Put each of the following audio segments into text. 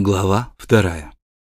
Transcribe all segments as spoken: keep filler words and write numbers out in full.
Глава вторая.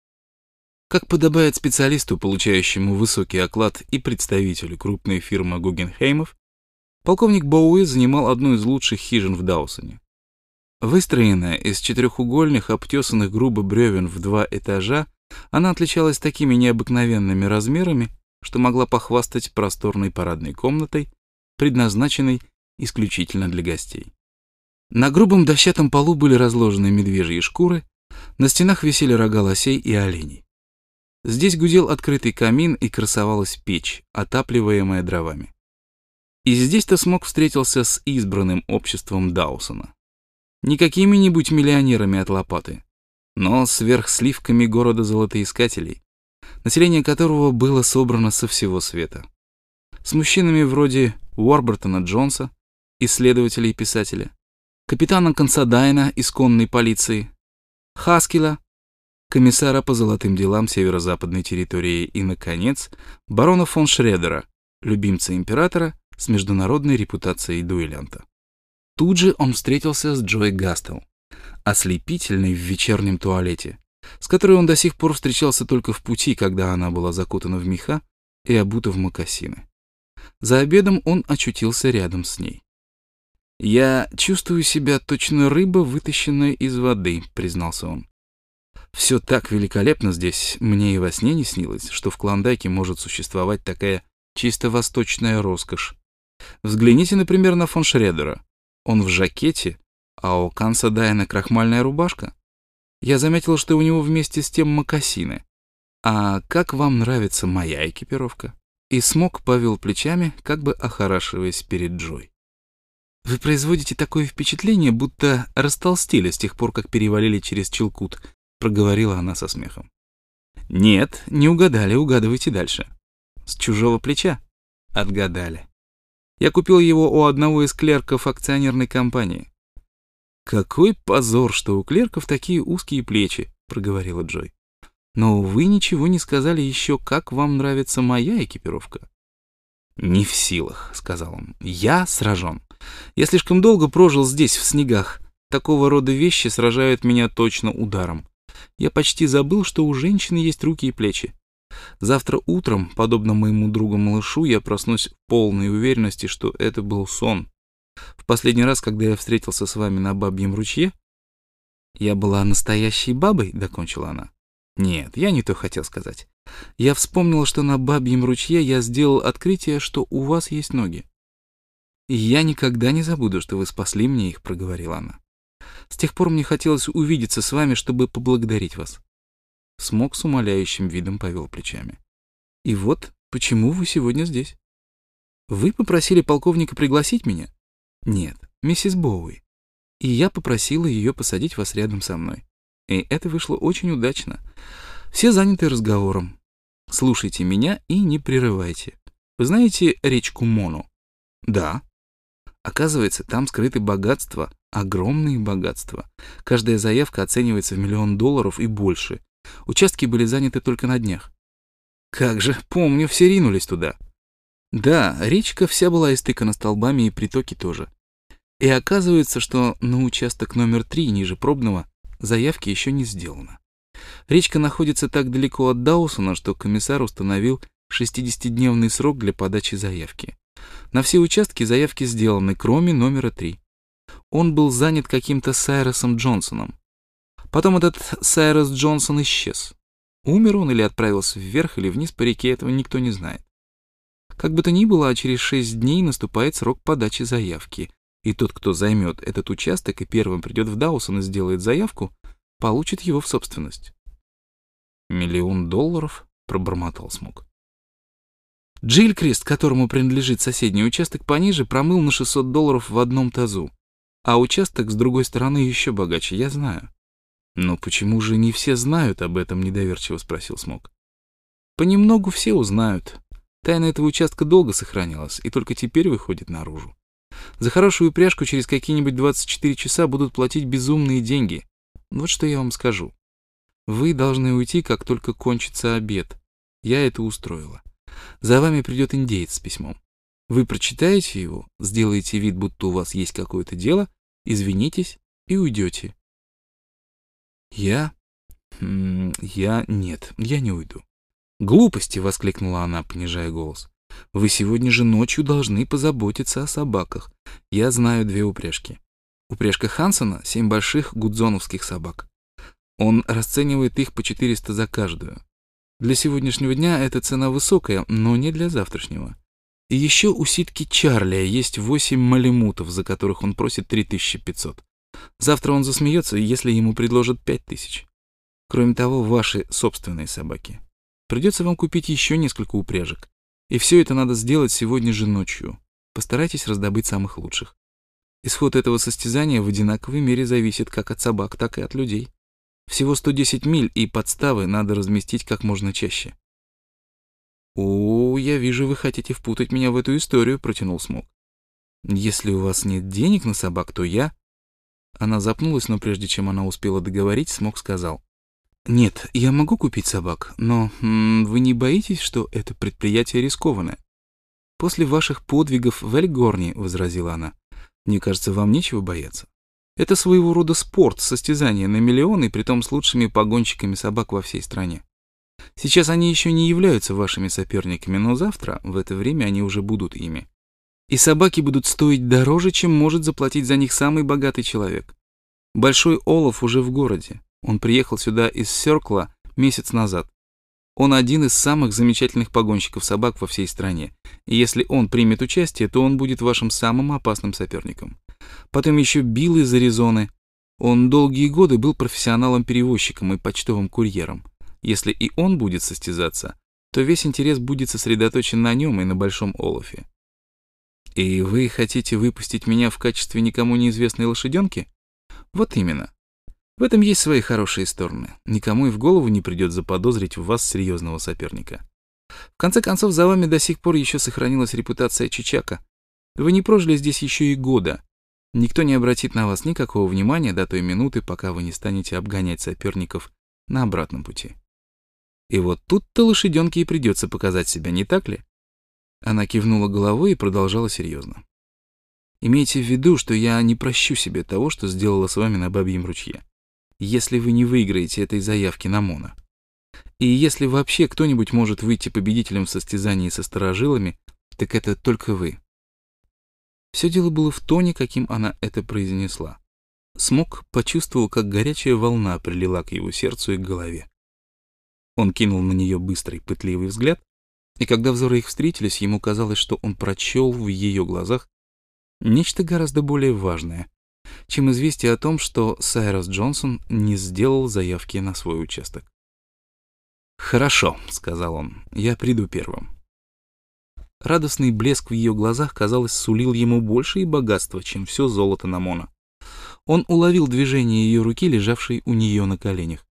Как подобает специалисту, получающему высокий оклад и представителю крупной фирмы Гугенхеймов, полковник Боуи занимал одну из лучших хижин в Даусоне. Выстроенная из четырехугольных, обтесанных грубо бревен в два этажа, она отличалась такими необыкновенными размерами, что могла похвастать просторной парадной комнатой, предназначенной исключительно для гостей. На грубом дощатом полу были разложены медвежьи шкуры, на стенах висели рога лосей и оленей. Здесь гудел открытый камин и красовалась печь, отапливаемая дровами. И здесь-то Смок встретился с избранным обществом Даусона. Не какими-нибудь миллионерами от лопаты, но сверхсливками города золотоискателей, население которого было собрано со всего света. С мужчинами вроде Уорбертона Джонса, исследователя и писателя, капитана Консадайна из конной полиции, Хаскила, комиссара по золотым делам северо-западной территории и, наконец, барона фон Шредера, любимца императора с международной репутацией дуэлянта. Тут же он встретился с Джой Гастел, ослепительной в вечернем туалете, с которой он до сих пор встречался только в пути, когда она была закутана в меха и обута в мокасины. За обедом он очутился рядом с ней. «Я чувствую себя точно рыба, вытащенная из воды», — признался он. «Все так великолепно здесь, мне и во сне не снилось, что в Клондайке может существовать такая чисто восточная роскошь. Взгляните, например, на фон Шредера. Он в жакете, а у Консадайна крахмальная рубашка. Я заметил, что у него вместе с тем мокасины. А как вам нравится моя экипировка?» И Смок повел плечами, как бы охорашиваясь перед Джой. «Вы производите такое впечатление, будто растолстели с тех пор, как перевалили через Чилкут», — проговорила она со смехом. «Нет, не угадали, угадывайте дальше». «С чужого плеча?» «Отгадали. Я купил его у одного из клерков акционерной компании». «Какой позор, что у клерков такие узкие плечи», — проговорила Джой. «Но вы ничего не сказали еще, как вам нравится моя экипировка». «Не в силах», — сказал он. «Я сражен. Я слишком долго прожил здесь, в снегах. Такого рода вещи сражают меня точно ударом. Я почти забыл, что у женщины есть руки и плечи. Завтра утром, подобно моему другу-малышу, я проснусь в полной уверенности, что это был сон. В последний раз, когда я встретился с вами на Бабьем ручье...» «Я была настоящей бабой?» — докончила она. «Нет, я не то хотел сказать. Я вспомнил, что на Бабьем ручье я сделал открытие, что у вас есть ноги. И я никогда не забуду, что вы спасли мне их», — проговорила она. «С тех пор мне хотелось увидеться с вами, чтобы поблагодарить вас». Смок с умоляющим видом повел плечами. «И вот почему вы сегодня здесь. Вы попросили полковника пригласить меня?» «Нет, миссис Боуи. И я попросила ее посадить вас рядом со мной. И это вышло очень удачно. Все заняты разговором. Слушайте меня и не прерывайте. Вы знаете речку Мону?» «Да». «Оказывается, там скрыты богатства, огромные богатства. Каждая заявка оценивается в миллион долларов и больше. Участки были заняты только на днях». «Как же, помню, все ринулись туда». «Да, речка вся была истыкана столбами и притоки тоже. И оказывается, что на участок номер три ниже пробного заявки еще не сделано. Речка находится так далеко от Даусона, что комиссар установил шестидесятидневный срок для подачи заявки. На все участки заявки сделаны, кроме номера три. Он был занят каким-то Сайросом Джонсоном. Потом этот Сайрос Джонсон исчез. Умер он или отправился вверх или вниз по реке, этого никто не знает. Как бы то ни было, а через шесть дней наступает срок подачи заявки. И тот, кто займет этот участок и первым придет в Даусон и сделает заявку, получит его в собственность». «Миллион долларов?» — пробормотал Смок. «Джиллькрист, которому принадлежит соседний участок пониже, промыл на шестьсот долларов в одном тазу. А участок с другой стороны еще богаче, я знаю». «Но почему же не все знают об этом?» — недоверчиво спросил Смок. «Понемногу все узнают. Тайна этого участка долго сохранялась и только теперь выходит наружу. За хорошую упряжку через какие-нибудь двадцать четыре часа будут платить безумные деньги. Вот что я вам скажу. Вы должны уйти, как только кончится обед. Я это устроила. За вами придет индеец с письмом. Вы прочитаете его, сделаете вид, будто у вас есть какое-то дело, извинитесь и уйдете». «Я М, я... Нет, я не уйду. «Глупости!» — воскликнула она, понижая голос. «Вы сегодня же ночью должны позаботиться о собаках. Я знаю две упряжки. Упряжка Хансена — семь больших гудзоновских собак. Он расценивает их по четыреста за каждую. Для сегодняшнего дня эта цена высокая, но не для завтрашнего. И еще у ситки Чарли есть восемь малемутов, за которых он просит три тысячи пятьсот. Завтра он засмеется, если ему предложат пять тысяч. Кроме того, ваши собственные собаки. Придется вам купить еще несколько упряжек. И все это надо сделать сегодня же ночью. Постарайтесь раздобыть самых лучших. Исход этого состязания в одинаковой мере зависит как от собак, так и от людей. Всего сто десять миль, и подставы надо разместить как можно чаще». «О, я вижу, вы хотите впутать меня в эту историю», — протянул Смок. «Если у вас нет денег на собак, то я...» Она запнулась, но прежде чем она успела договорить, Смок сказал: «Нет, я могу купить собак, но м, вы не боитесь, что это предприятие рискованное? После ваших подвигов в Эльгорне, — возразила она, — мне кажется, вам нечего бояться. Это своего рода спорт, состязание на миллионы, притом с лучшими погонщиками собак во всей стране. Сейчас они еще не являются вашими соперниками, но завтра, в это время, они уже будут ими. И собаки будут стоить дороже, чем может заплатить за них самый богатый человек. Большой Олаф уже в городе. Он приехал сюда из Сёркла месяц назад. Он один из самых замечательных погонщиков собак во всей стране. И если он примет участие, то он будет вашим самым опасным соперником. Потом еще Билл из Аризоны. Он долгие годы был профессионалом-перевозчиком и почтовым курьером. Если и он будет состязаться, то весь интерес будет сосредоточен на нем и на Большом Олафе. И вы хотите выпустить меня в качестве никому неизвестной лошаденки? Вот именно. В этом есть свои хорошие стороны. Никому и в голову не придет заподозрить в вас серьезного соперника. В конце концов, за вами до сих пор еще сохранилась репутация Чичака. Вы не прожили здесь еще и года. Никто не обратит на вас никакого внимания до той минуты, пока вы не станете обгонять соперников на обратном пути. И вот тут-то лошаденке и придется показать себя, не так ли? Она кивнула головой и продолжала серьезно. Имейте в виду, что я не прощу себе того, что сделала с вами на Бабьем ручье, если вы не выиграете этой заявки на Моно. И если вообще кто-нибудь может выйти победителем в состязании со старожилами, так это только вы. Все дело было в тоне, каким она это произнесла. Смок почувствовал, как горячая волна прилила к его сердцу и к голове. Он кинул на нее быстрый, пытливый взгляд, и когда взоры их встретились, ему казалось, что он прочел в ее глазах нечто гораздо более важное, чем известие о том, что Сайрус Джонсон не сделал заявки на свой участок. «Хорошо», — сказал он, — «я приду первым». Радостный блеск в ее глазах, казалось, сулил ему больше и богатства, чем все золото на Моно. Он уловил движение ее руки, лежавшей у нее на коленях,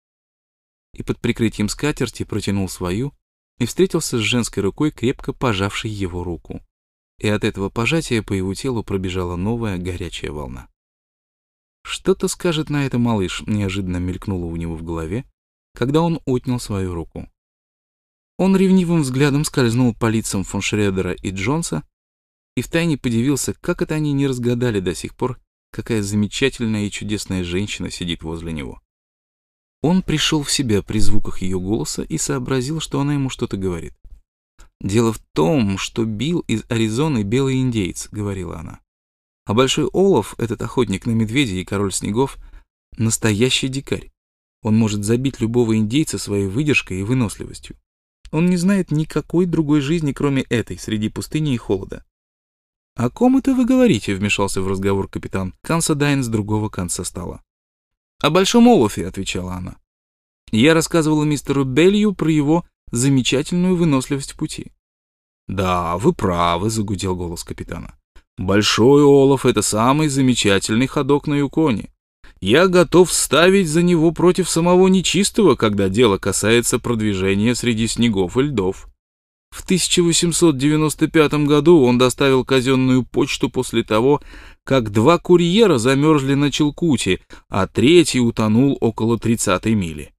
и под прикрытием скатерти протянул свою и встретился с женской рукой, крепко пожавшей его руку. И от этого пожатия по его телу пробежала новая горячая волна. «Что-то скажет на это малыш», — неожиданно мелькнуло у него в голове, когда он отнял свою руку. Он ревнивым взглядом скользнул по лицам фон Шредера и Джонса и втайне подивился, как это они не разгадали до сих пор, какая замечательная и чудесная женщина сидит возле него. Он пришел в себя при звуках ее голоса и сообразил, что она ему что-то говорит. «Дело в том, что Билл из Аризоны белый индеец», — говорила она. «А Большой Олаф, этот охотник на медведей и король снегов, настоящий дикарь. Он может забить любого индейца своей выдержкой и выносливостью. Он не знает никакой другой жизни, кроме этой, среди пустыни и холода». «О ком это вы говорите?» — вмешался в разговор капитан Консидайн с другого конца стола. «О Большом Олафе», — отвечала она. «Я рассказывала мистеру Белью про его замечательную выносливость в пути». «Да, вы правы», — загудел голос капитана. «Большой Олаф — это самый замечательный ходок на Юконе. Я готов ставить за него против самого нечистого, когда дело касается продвижения среди снегов и льдов. В тысяча восемьсот девяносто пятом году он доставил казенную почту после того, как два курьера замерзли на Чилкуте, а третий утонул около тридцатой мили.